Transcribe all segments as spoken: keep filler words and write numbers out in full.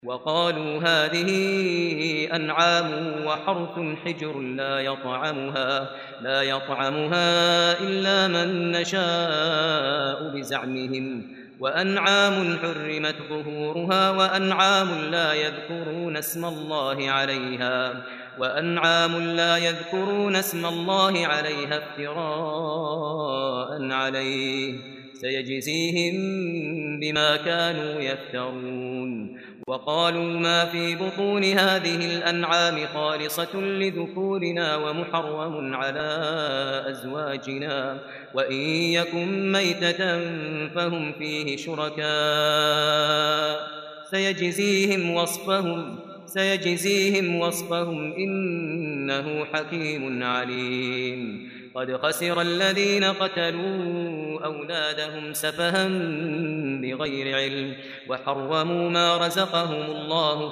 وقالوا هذه أنعام وحرث حجر لا يطعمها لا يطعمها إلا من نشاء بزعمهم وأنعام حرمت ظهورها وأنعام لا يذكرون اسم الله عليها وأنعام لا يذكرون اسم الله عليها افتراء عليه سيجزيهم بما كانوا يفترون. وقالوا ما في بطون هذه الأنعام خالصة لذكورنا ومحرم على أزواجنا وإن يكن ميتة فهم فيه شركاء سيجزيهم وصفهم سيجزيهم وصفهم إنه حكيم عليم. قد خسر الذين قتلوا أولادهم سفها بغير علم وحرموا ما رزقهم الله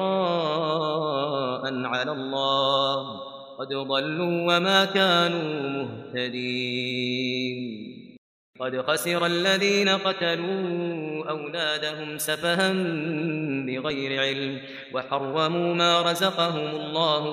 افتراء على الله قد ضلوا وما كانوا مهتدين. قد خسر الذين قتلوا أولادهم سفها بغير علم وحرموا ما رزقهم الله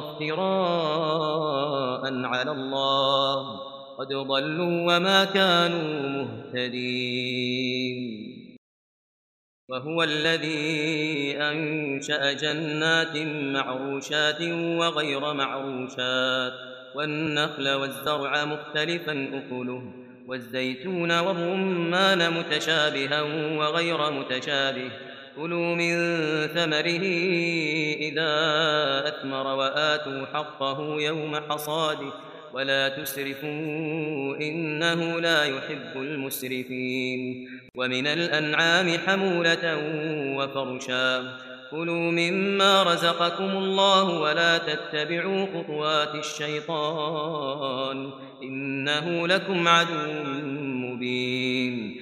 افتراء على الله قد ضلوا وما كانوا مهتدين. وهو الذي أنشأ جنات معروشات وغير معروشات والنخل والزرع مختلفا أكله والزيتون والرمان متشابها وغير متشابه كلوا من ثمره إذا أثمر وآتوا حقه يوم حصاده ولا تسرفوا إنه لا يحب المسرفين. ومن الأنعام حمولة وفرشا كلوا مما رزقكم الله ولا تتبعوا خطوات الشيطان إنه لكم عدو مبين.